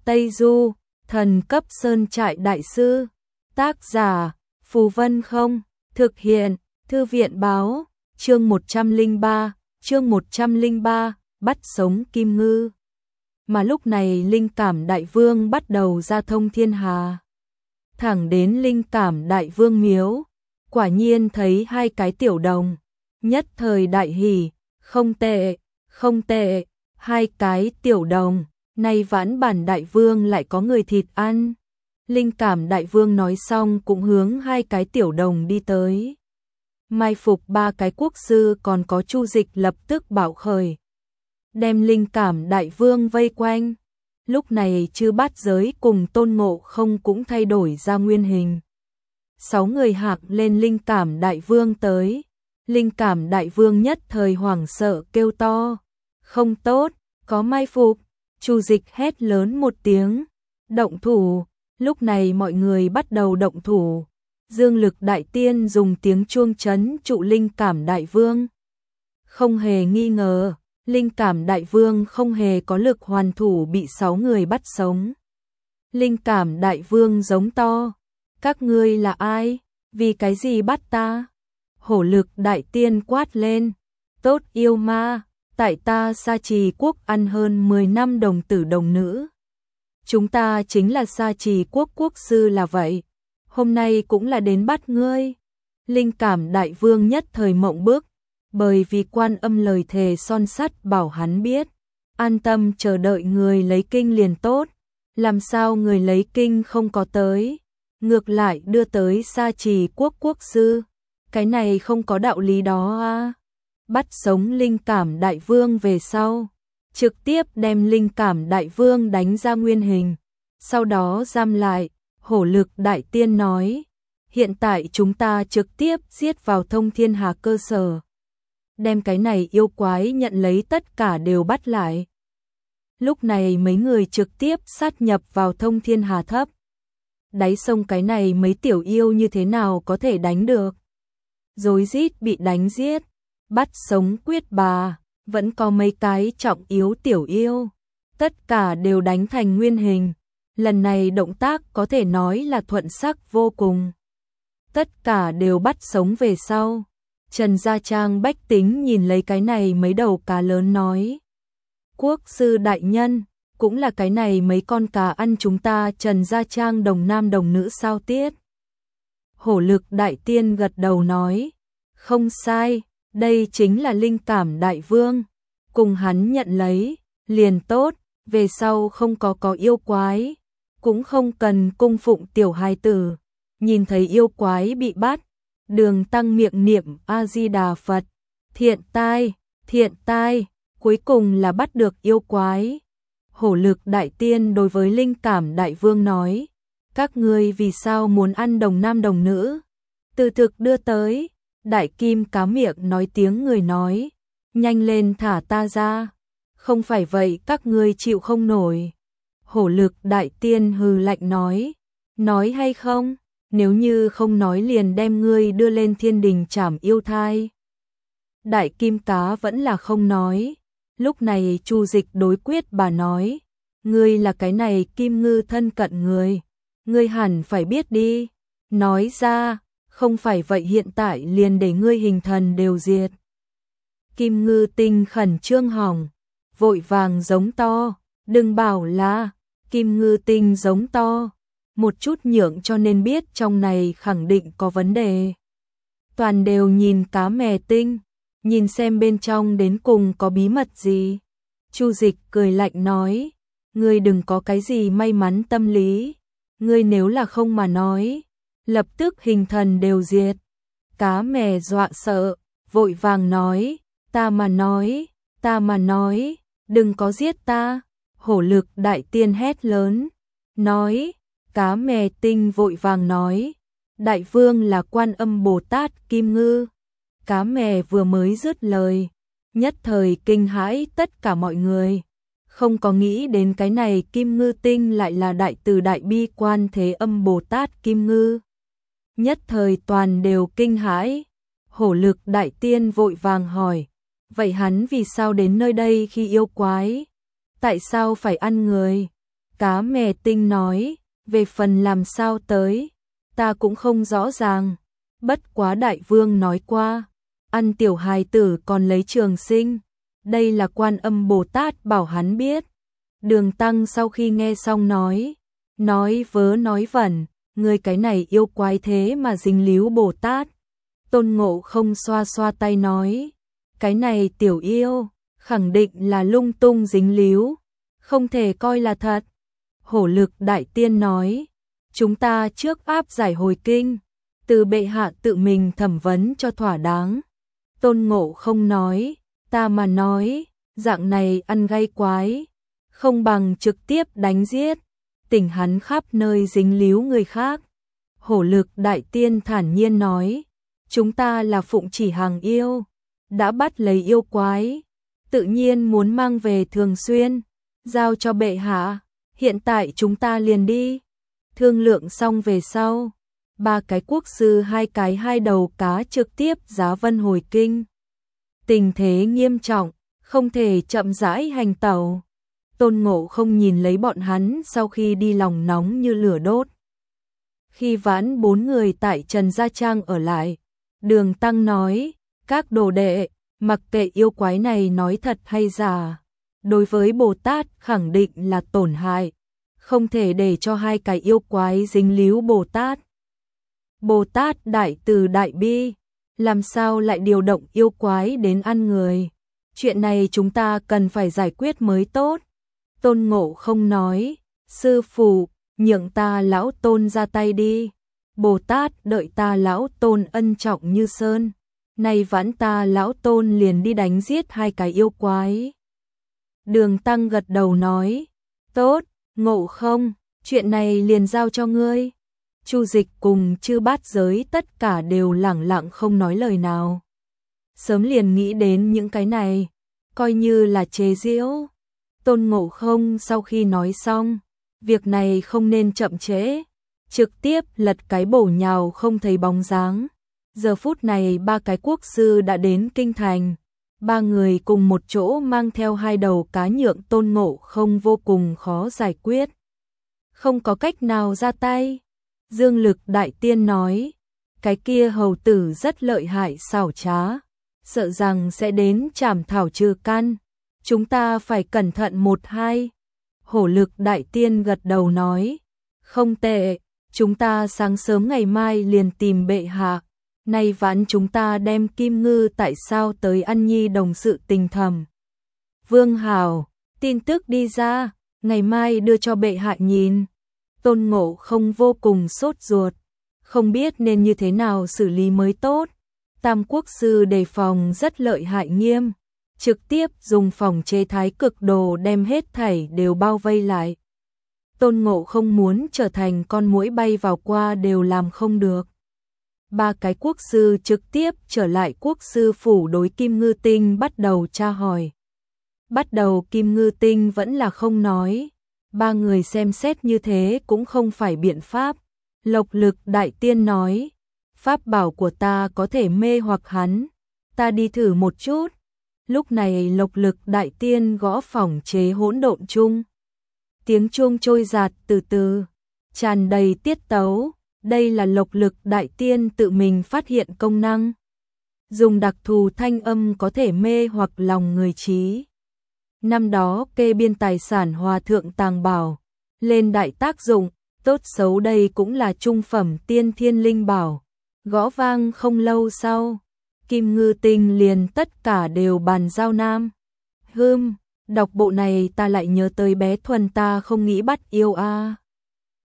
Tây Du, thần cấp sơn trại đại sư. Tác giả, Phù Vân Không. Thực hiện, Thư viện báo. Chương 103, bắt sống Kim Ngư. Mà lúc này Linh Cảm Đại Vương bắt đầu ra thông thiên hà. Thẳng đến Linh Cảm Đại Vương miếu, quả nhiên thấy hai cái tiểu đồng, nhất thời đại hỉ, không tệ, không tệ, hai cái tiểu đồng, nay vãn bản đại vương lại có người thịt ăn. Linh Cảm Đại Vương nói xong cũng hướng hai cái tiểu đồng đi tới. Mai phục ba cái quốc sư còn có Chu Dịch lập tức bạo khởi, đem Linh Cảm Đại Vương vây quanh. Lúc này Chư Bát Giới cùng Tôn Ngộ Không cũng thay đổi ra nguyên hình. 6 người hạc lên Linh Cảm Đại Vương tới. Linh Cảm Đại Vương nhất thời hoảng sợ kêu to, không tốt, có mai phục. Chu Dịch hét lớn một tiếng, động thủ. Lúc này mọi người bắt đầu động thủ. Dương Lực Đại Tiên dùng tiếng chuông trấn trụ Linh Cảm Đại Vương. Không hề nghi ngờ, Linh Cảm Đại Vương không hề có lực hoàn thủ, bị 6 người bắt sống. Linh Cảm Đại Vương giống to, các ngươi là ai? Vì cái gì bắt ta? Hổ Lực Đại Tiên quát lên, tốt yêu ma, tại ta Sa Trì quốc ăn hơn 10 năm đồng tử đồng nữ. Chúng ta chính là Sa Trì quốc quốc sư là vậy, hôm nay cũng là đến bắt ngươi. Linh Cảm Đại Vương nhất thời mộng bức, bởi vì Quan Âm lời thề son sắt bảo hắn biết, an tâm chờ đợi người lấy kinh liền tốt, làm sao người lấy kinh không có tới, ngược lại đưa tới Sa Trì quốc quốc sư, cái này không có đạo lý đó a. Bắt sống Linh Cảm Đại Vương về sau, trực tiếp đem Linh Cảm Đại Vương đánh ra nguyên hình, sau đó giam lại. Hổ Lực Đại Tiên nói, hiện tại chúng ta trực tiếp giết vào thông thiên hà cơ sở, đem cái này yêu quái nhận lấy tất cả đều bắt lại. Lúc này mấy người trực tiếp sát nhập vào thông thiên hà thấp. Đáy sông cái này mấy tiểu yêu như thế nào có thể đánh được. Rối rít bị đánh giết, bắt sống quyết bà, vẫn có mấy cái trọng yếu tiểu yêu, tất cả đều đánh thành nguyên hình. Lần này động tác có thể nói là thuận sắc vô cùng. Tất cả đều bắt sống về sau. Trần Gia Trang bách tính nhìn lấy cái này mấy đầu cá lớn nói, quốc sư đại nhân, cũng là cái này mấy con cá ăn chúng ta Trần Gia Trang đồng nam đồng nữ sao tiết. Hổ Lực Đại Tiên gật đầu nói, không sai, đây chính là Linh Cảm Đại Vương, cùng hắn nhận lấy, liền tốt, về sau không có yêu quái, cũng không cần cung phụng tiểu hài tử. Nhìn thấy yêu quái bị bắt, Đường Tăng miệng niệm A Di Đà Phật, thiện tai, cuối cùng là bắt được yêu quái. Hổ Lực Đại Tiên đối với Linh Cảm Đại Vương nói, các ngươi vì sao muốn ăn đồng nam đồng nữ? Từ thực đưa tới. Đại Kim Cá miệng nói tiếng người nói, nhanh lên thả ta ra, không phải vậy các ngươi chịu không nổi. Hổ Lực Đại Tiên hừ lạnh nói hay không, nếu như không nói liền đem ngươi đưa lên thiên đình trảm yêu thai. Đại Kim Cá vẫn là không nói. Lúc này Chu Dịch đối quyết bà nói, ngươi là cái này Kim Ngư thân cận người, ngươi hẳn phải biết đi, nói ra, không phải vậy hiện tại liền để ngươi hình thần đều diệt. Kim Ngư Tinh khẩn trương hỏng, vội vàng giống to, đừng bảo là Kim Ngư Tinh giống to, một chút nhượng cho nên biết trong này khẳng định có vấn đề. Toàn đều nhìn Cá Mè Tinh, nhìn xem bên trong đến cùng có bí mật gì. Chu Dịch cười lạnh nói, ngươi đừng có cái gì may mắn tâm lý, ngươi nếu là không mà nói, lập tức hình thần đều diệt. Cá Mè dọa sợ, vội vàng nói, ta mà nói, đừng có giết ta. Hổ Lực Đại Tiên hét lớn, nói, Cá Mè Tinh vội vàng nói, Đại Vương là Quan Âm Bồ Tát Kim Ngư. Cá Mè vừa mới dứt lời, nhất thời kinh hãi tất cả mọi người, không có nghĩ đến cái này Kim Ngư Tinh lại là Đại Từ Đại Bi Quan Thế Âm Bồ Tát Kim Ngư. Nhất thời toàn đều kinh hãi. Hổ Lực Đại Tiên vội vàng hỏi, vậy hắn vì sao đến nơi đây khi yêu quái? Tại sao phải ăn người? Cá mè tinh nói, về phần làm sao tới, ta cũng không rõ ràng. Bất quá đại vương nói qua, ăn tiểu hài tử còn lấy trường sinh. Đây là Quan Âm Bồ Tát bảo hắn biết. Đường Tăng sau khi nghe xong nói vớ nói vẩn, người cái này yêu quái thế mà dính líu Bồ Tát. Tôn Ngộ Không xoa xoa tay nói, cái này tiểu yêu, khẳng định là lung tung dính líu, không thể coi là thật. Hổ Lực Đại Tiên nói, chúng ta trước áp giải hồi kinh, từ bệ hạ tự mình thẩm vấn cho thỏa đáng. Tôn Ngộ Không nói, ta mà nói, dạng này ăn gay quái, không bằng trực tiếp đánh giết, tỉnh hắn khắp nơi dính líu người khác. Hổ Lực Đại Tiên thản nhiên nói, chúng ta là phụng chỉ hàng yêu, đã bắt lấy yêu quái, tự nhiên muốn mang về thường xuyên, giao cho bệ hạ, hiện tại chúng ta liền đi. Thương lượng xong về sau, 3 cái quốc sư 2 cái 2 đầu cá trực tiếp giá vân hồi kinh. Tình thế nghiêm trọng, không thể chậm rãi hành tẩu. Tôn Ngộ Không nhìn lấy bọn hắn sau khi đi lòng nóng như lửa đốt. Khi vãn 4 người tại Trần Gia Trang ở lại, Đường Tăng nói, các đồ đệ, mặc kệ yêu quái này nói thật hay giả, đối với Bồ Tát khẳng định là tổn hại, không thể để cho 2 cái yêu quái dính líu Bồ Tát. Bồ Tát đại từ đại bi, làm sao lại điều động yêu quái đến ăn người? Chuyện này chúng ta cần phải giải quyết mới tốt. Tôn Ngộ Không nói, sư phụ, nhượng ta lão tôn ra tay đi. Bồ Tát đợi ta lão tôn ân trọng như sơn. Nay vãn ta lão tôn liền đi đánh giết 2 cái yêu quái. Đường Tăng gật đầu nói, tốt, Ngộ Không, chuyện này liền giao cho ngươi. Chu Dịch cùng Chư Bát Giới tất cả đều lẳng lặng không nói lời nào. Sớm liền nghĩ đến những cái này, coi như là chế giễu. Tôn Ngộ Không sau khi nói xong, việc này không nên chậm trễ, trực tiếp lật cái bổ nhào không thấy bóng dáng. Giờ phút này 3 cái quốc sư đã đến kinh thành, 3 người cùng một chỗ mang theo 2 đầu cá nhượng Tôn Ngộ Không vô cùng khó giải quyết. Không có cách nào ra tay. Dương Lực Đại Tiên nói, cái kia hầu tử rất lợi hại xảo trá, sợ rằng sẽ đến trảm thảo trừ căn, chúng ta phải cẩn thận 1-2. Hổ Lực Đại Tiên gật đầu nói, không tệ, chúng ta sáng sớm ngày mai liền tìm bệ hạ, nay vãn chúng ta đem Kim Ngư tại sao tới ăn nhi đồng sự tình thầm. Vương Hào, tin tức đi ra, ngày mai đưa cho bệ hạ nhìn. Tôn Ngộ Không vô cùng sốt ruột, không biết nên như thế nào xử lý mới tốt. Tam quốc sư đề phòng rất lợi hại nghiêm, trực tiếp dùng phòng chế thái cực đồ đem hết thảy đều bao vây lại. Tôn Ngộ Không muốn trở thành con muỗi bay vào qua đều làm không được. 3 cái quốc sư trực tiếp trở lại quốc sư phủ đối Kim Ngư Tinh bắt đầu tra hỏi. Bắt đầu Kim Ngư Tinh vẫn là không nói. 3 người xem xét như thế cũng không phải biện pháp. Lộc Lực Đại Tiên nói, pháp bảo của ta có thể mê hoặc hắn, ta đi thử một chút. Lúc này Lộc Lực Đại Tiên gõ phòng chế hỗn độn chung. Tiếng chuông trôi dạt từ từ, tràn đầy tiết tấu. Đây là Lộc Lực Đại Tiên tự mình phát hiện công năng. Dùng đặc thù thanh âm có thể mê hoặc lòng người trí. Năm đó kê biên tài sản hòa thượng tàng bảo, lên đại tác dụng, tốt xấu đây cũng là trung phẩm tiên thiên linh bảo. Gõ vang không lâu sau, Kim Ngư Tinh liền tất cả đều bàn giao nam. Đọc bộ này ta lại nhớ tới bé Thuần ta không nghĩ bắt yêu a.